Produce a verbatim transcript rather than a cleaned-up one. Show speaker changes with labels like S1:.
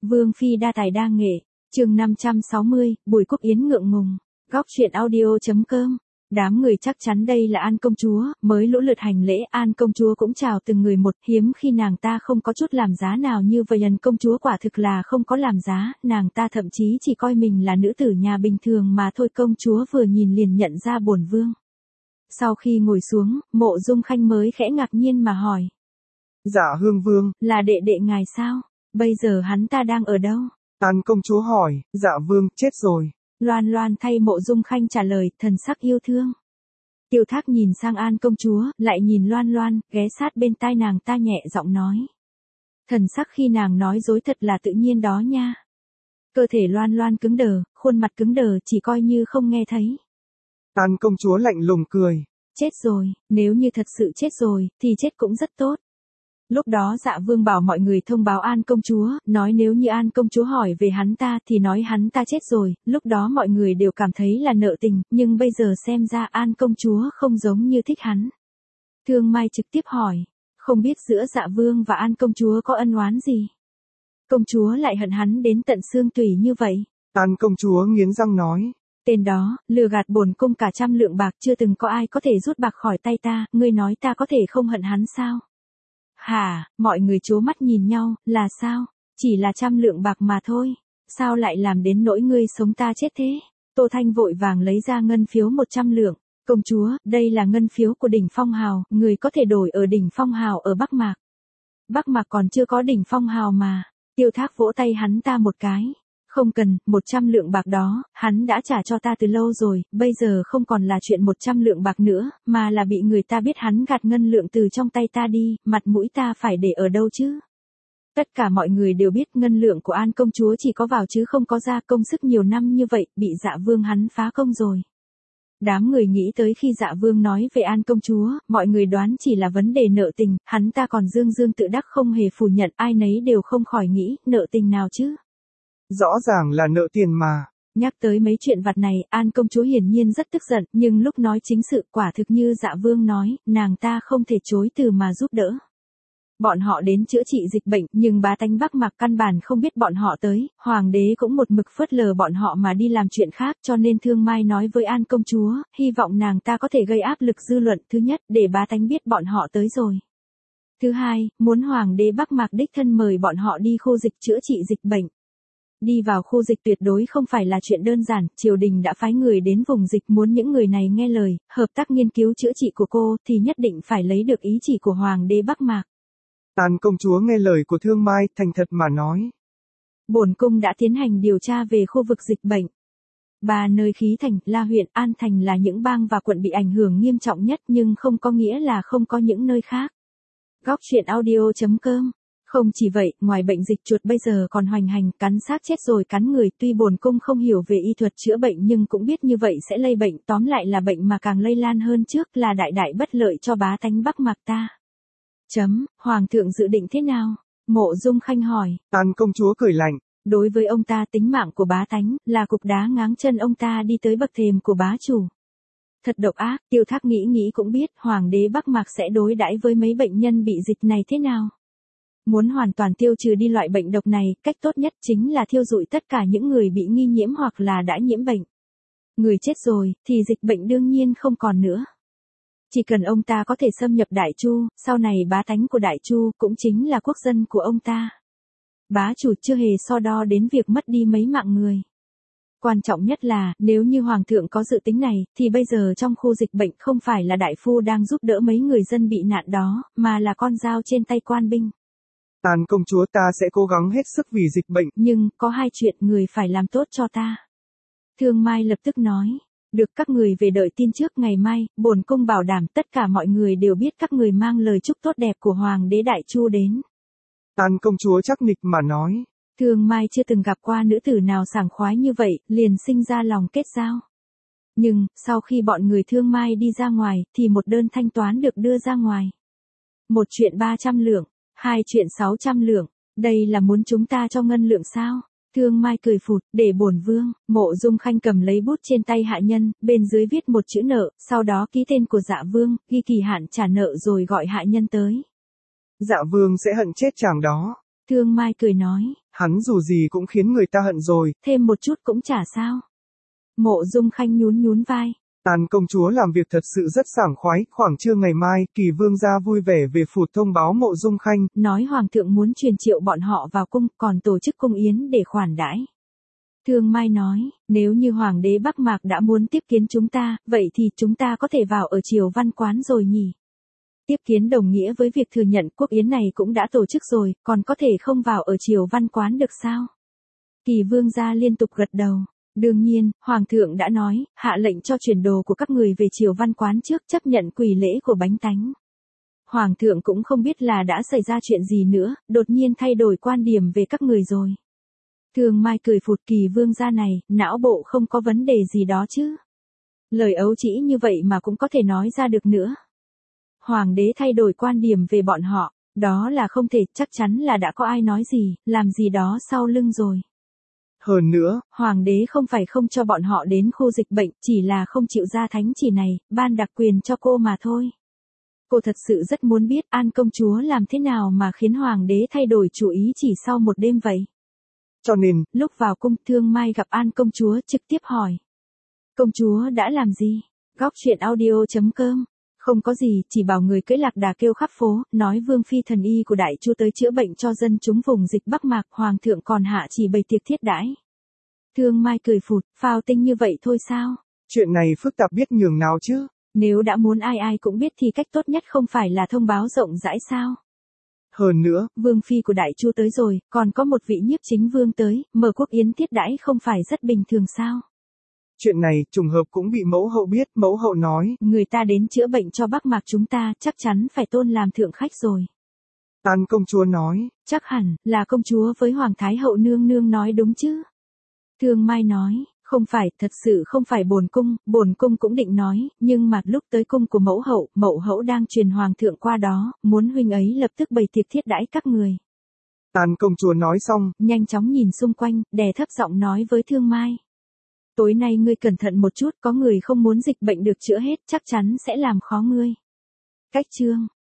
S1: Vương phi đa tài đa nghệ, chương năm trăm sáu mươi, Bùi Cúc Yến ngượng ngùng. Góc truyện audio.com. Đám người chắc chắn đây là An công chúa, mới lũ lượt hành lễ. An công chúa cũng chào từng người một, hiếm khi nàng ta không có chút làm giá nào như vậy. Nhân công chúa quả thực là không có làm giá, nàng ta thậm chí chỉ coi mình là nữ tử nhà bình thường mà thôi. Công chúa vừa nhìn liền nhận ra bổn vương. Sau khi ngồi xuống, Mộ Dung Khanh mới khẽ ngạc nhiên mà hỏi.
S2: Dạ Hương Vương,
S1: là đệ đệ ngài sao? Bây giờ hắn ta đang ở đâu?
S2: An công chúa hỏi. Dạ Vương, chết rồi.
S1: Loan Loan thay Mộ Dung Khanh trả lời, thần sắc yêu thương. Tiêu Thác nhìn sang An công chúa, lại nhìn Loan Loan, ghé sát bên tai nàng ta nhẹ giọng nói. Thần sắc khi nàng nói dối thật là tự nhiên đó nha. Cơ thể Loan Loan cứng đờ, khuôn mặt cứng đờ, chỉ coi như không nghe thấy.
S2: An công chúa lạnh lùng cười.
S1: Chết rồi, nếu như thật sự chết rồi, thì chết cũng rất tốt. Lúc đó Dạ Vương bảo mọi người thông báo An công chúa, nói nếu như An công chúa hỏi về hắn ta thì nói hắn ta chết rồi. Lúc đó mọi người đều cảm thấy là nợ tình, nhưng bây giờ xem ra An công chúa không giống như thích hắn. Thương Mai trực tiếp hỏi, không biết giữa Dạ Vương và An công chúa có ân oán gì? Công chúa lại hận hắn đến tận xương tủy như vậy.
S2: An công chúa nghiến răng nói.
S1: Tên đó, lừa gạt bổn cung cả trăm lượng bạc, chưa từng có ai có thể rút bạc khỏi tay ta, ngươi nói ta có thể không hận hắn sao? Hả, mọi người trố mắt nhìn nhau, là sao? Chỉ là trăm lượng bạc mà thôi. Sao lại làm đến nỗi ngươi sống ta chết thế? Tô Thanh vội vàng lấy ra ngân phiếu một trăm lượng. Công chúa, đây là ngân phiếu của đỉnh Phong Hào, người có thể đổi ở đỉnh Phong Hào ở Bắc Mạc. Bắc Mạc còn chưa có đỉnh Phong Hào mà. Tiêu Thác vỗ tay hắn ta một cái. Không cần, một trăm lượng bạc đó, hắn đã trả cho ta từ lâu rồi, bây giờ không còn là chuyện một trăm lượng bạc nữa, mà là bị người ta biết hắn gạt ngân lượng từ trong tay ta đi, mặt mũi ta phải để ở đâu chứ? Tất cả mọi người đều biết ngân lượng của An công chúa chỉ có vào chứ không có ra, công sức nhiều năm như vậy, bị Dạ Vương hắn phá công rồi. Đám người nghĩ tới khi Dạ Vương nói về An công chúa, mọi người đoán chỉ là vấn đề nợ tình, hắn ta còn dương dương tự đắc không hề phủ nhận, ai nấy đều không khỏi nghĩ, nợ tình nào chứ?
S2: Rõ ràng là nợ tiền mà.
S1: Nhắc tới mấy chuyện vặt này, An công chúa hiển nhiên rất tức giận, nhưng lúc nói chính sự quả thực như Dạ Vương nói, nàng ta không thể chối từ mà giúp đỡ. Bọn họ đến chữa trị dịch bệnh, nhưng bá tánh Bắc Mạc căn bản không biết bọn họ tới, hoàng đế cũng một mực phớt lờ bọn họ mà đi làm chuyện khác, cho nên Thương Mai nói với An công chúa, hy vọng nàng ta có thể gây áp lực dư luận, thứ nhất, để bá tánh biết bọn họ tới rồi. Thứ hai, muốn hoàng đế Bắc Mạc đích thân mời bọn họ đi khu dịch chữa trị dịch bệnh. Đi vào khu dịch tuyệt đối không phải là chuyện đơn giản, triều đình đã phái người đến vùng dịch, muốn những người này nghe lời, hợp tác nghiên cứu chữa trị của cô, thì nhất định phải lấy được ý chỉ của hoàng đế Bắc Mạc.
S2: An công chúa nghe lời của Thương Mai, thành thật mà nói.
S1: Bổn cung đã tiến hành điều tra về khu vực dịch bệnh. Ba nơi Khí Thành, La huyện, An Thành là những bang và quận bị ảnh hưởng nghiêm trọng nhất, nhưng không có nghĩa là không có những nơi khác. Góc truyện audio.com. Không chỉ vậy, ngoài bệnh dịch chuột bây giờ còn hoành hành, cắn xác chết rồi cắn người, tuy bổn cung không hiểu về y thuật chữa bệnh nhưng cũng biết như vậy sẽ lây bệnh, tóm lại là bệnh mà càng lây lan hơn trước, là đại đại bất lợi cho bá tánh Bắc Mạc ta. Chấm, hoàng thượng dự định thế nào? Mộ Dung Khanh hỏi.
S2: An công chúa cười lạnh.
S1: Đối với ông ta, tính mạng của bá tánh là cục đá ngáng chân ông ta đi tới bậc thềm của bá chủ. Thật độc ác, Tiêu Thác nghĩ nghĩ cũng biết hoàng đế Bắc Mạc sẽ đối đãi với mấy bệnh nhân bị dịch này thế nào. Muốn hoàn toàn tiêu trừ đi loại bệnh độc này, cách tốt nhất chính là thiêu rụi tất cả những người bị nghi nhiễm hoặc là đã nhiễm bệnh. Người chết rồi, thì dịch bệnh đương nhiên không còn nữa. Chỉ cần ông ta có thể xâm nhập Đại Chu, sau này bá tánh của Đại Chu cũng chính là quốc dân của ông ta. Bá chủ chưa hề so đo đến việc mất đi mấy mạng người. Quan trọng nhất là, nếu như hoàng thượng có dự tính này, thì bây giờ trong khu dịch bệnh không phải là đại phu đang giúp đỡ mấy người dân bị nạn đó, mà là con dao trên tay quan binh.
S2: An công chúa, ta sẽ cố gắng hết sức vì dịch bệnh.
S1: Nhưng, có hai chuyện người phải làm tốt cho ta. Thương Mai lập tức nói. Được, các người về đợi tin trước ngày mai, bổn cung bảo đảm tất cả mọi người đều biết các người mang lời chúc tốt đẹp của hoàng đế Đại Chu đến.
S2: An công chúa chắc nịch mà nói.
S1: Thương Mai chưa từng gặp qua nữ tử nào sảng khoái như vậy, liền sinh ra lòng kết giao. Nhưng, sau khi bọn người Thương Mai đi ra ngoài, thì một đơn thanh toán được đưa ra ngoài. Một chuyện ba trăm lượng. Hai chuyện sáu trăm lượng, đây là muốn chúng ta cho ngân lượng sao? Thương Mai cười phụt, để bổn vương. Mộ Dung Khanh cầm lấy bút trên tay hạ nhân, bên dưới viết một chữ nợ, sau đó ký tên của Dạ Vương, ghi kỳ hạn trả nợ rồi gọi hạ nhân tới.
S2: Dạ Vương sẽ hận chết chàng đó.
S1: Thương Mai cười nói,
S2: Hắn dù gì cũng khiến người ta hận rồi.
S1: Thêm một chút cũng chả sao. Mộ Dung Khanh nhún nhún vai.
S2: Tàn công chúa làm việc thật sự rất sảng khoái, khoảng trưa ngày mai, Kỳ vương gia vui vẻ về phủ thông báo Mộ Dung Khanh.
S1: Nói hoàng thượng muốn truyền triệu bọn họ vào cung, còn tổ chức cung yến để khoản đãi. Thương Mai nói, nếu như hoàng đế Bắc Mạc đã muốn tiếp kiến chúng ta, vậy thì chúng ta có thể vào ở triều văn quán rồi nhỉ? Tiếp kiến đồng nghĩa với việc thừa nhận quốc yến này cũng đã tổ chức rồi, còn có thể không vào ở triều văn quán được sao? Kỳ vương gia liên tục gật đầu. Đương nhiên, hoàng thượng đã nói, hạ lệnh cho chuyển đồ của các người về triều văn quán trước, chấp nhận quỳ lễ của bánh tánh. Hoàng thượng cũng không biết là đã xảy ra chuyện gì nữa, đột nhiên thay đổi quan điểm về các người rồi. Thường Mai cười phụt, Kỳ vương gia này, não bộ không có vấn đề gì đó chứ. Lời ấu trĩ như vậy mà cũng có thể nói ra được nữa. Hoàng đế thay đổi quan điểm về bọn họ, đó là không thể, chắc chắn là đã có ai nói gì, làm gì đó sau lưng rồi.
S2: Hơn nữa,
S1: hoàng đế không phải không cho bọn họ đến khu dịch bệnh, chỉ là không chịu ra thánh chỉ này, ban đặc quyền cho cô mà thôi. Cô thật sự rất muốn biết An công chúa làm thế nào mà khiến hoàng đế thay đổi chủ ý chỉ sau một đêm vậy.
S2: Cho nên,
S1: lúc vào cung, Thương Mai gặp An công chúa trực tiếp hỏi. Công chúa đã làm gì? Góc truyện audio chấm com. Không có gì, chỉ bảo người cưỡi lạc đà kêu khắp phố, nói vương phi thần y của đại chu tới chữa bệnh cho dân chúng vùng dịch Bắc Mạc, hoàng thượng còn hạ chỉ bày tiệc thiết đãi. Thương Mai cười phụt, phao tinh như vậy thôi sao?
S2: Chuyện này phức tạp biết nhường nào chứ?
S1: Nếu đã muốn ai ai cũng biết thì cách tốt nhất không phải là thông báo rộng rãi sao?
S2: Hơn nữa,
S1: vương phi của đại chu tới rồi, còn có một vị nhiếp chính vương tới, mở quốc yến thiết đãi không phải rất bình thường sao?
S2: Chuyện này, trùng hợp cũng bị mẫu hậu biết, mẫu hậu nói.
S1: Người ta đến chữa bệnh cho Bắc Mạc chúng ta, chắc chắn phải tôn làm thượng khách rồi.
S2: An công chúa nói.
S1: Chắc hẳn, là công chúa với Hoàng Thái hậu nương nương nói đúng chứ? Thương Mai nói, không phải, thật sự không phải bổn cung, bổn cung cũng định nói, nhưng mà lúc tới cung của mẫu hậu, mẫu hậu đang truyền hoàng thượng qua đó, muốn huynh ấy lập tức bày tiệc thiết đãi các người.
S2: An công chúa nói xong,
S1: nhanh chóng nhìn xung quanh, đè thấp giọng nói với Thương Mai. Tối nay ngươi cẩn thận một chút, có người không muốn dịch bệnh được chữa hết, chắc chắn sẽ làm khó ngươi. Cách chương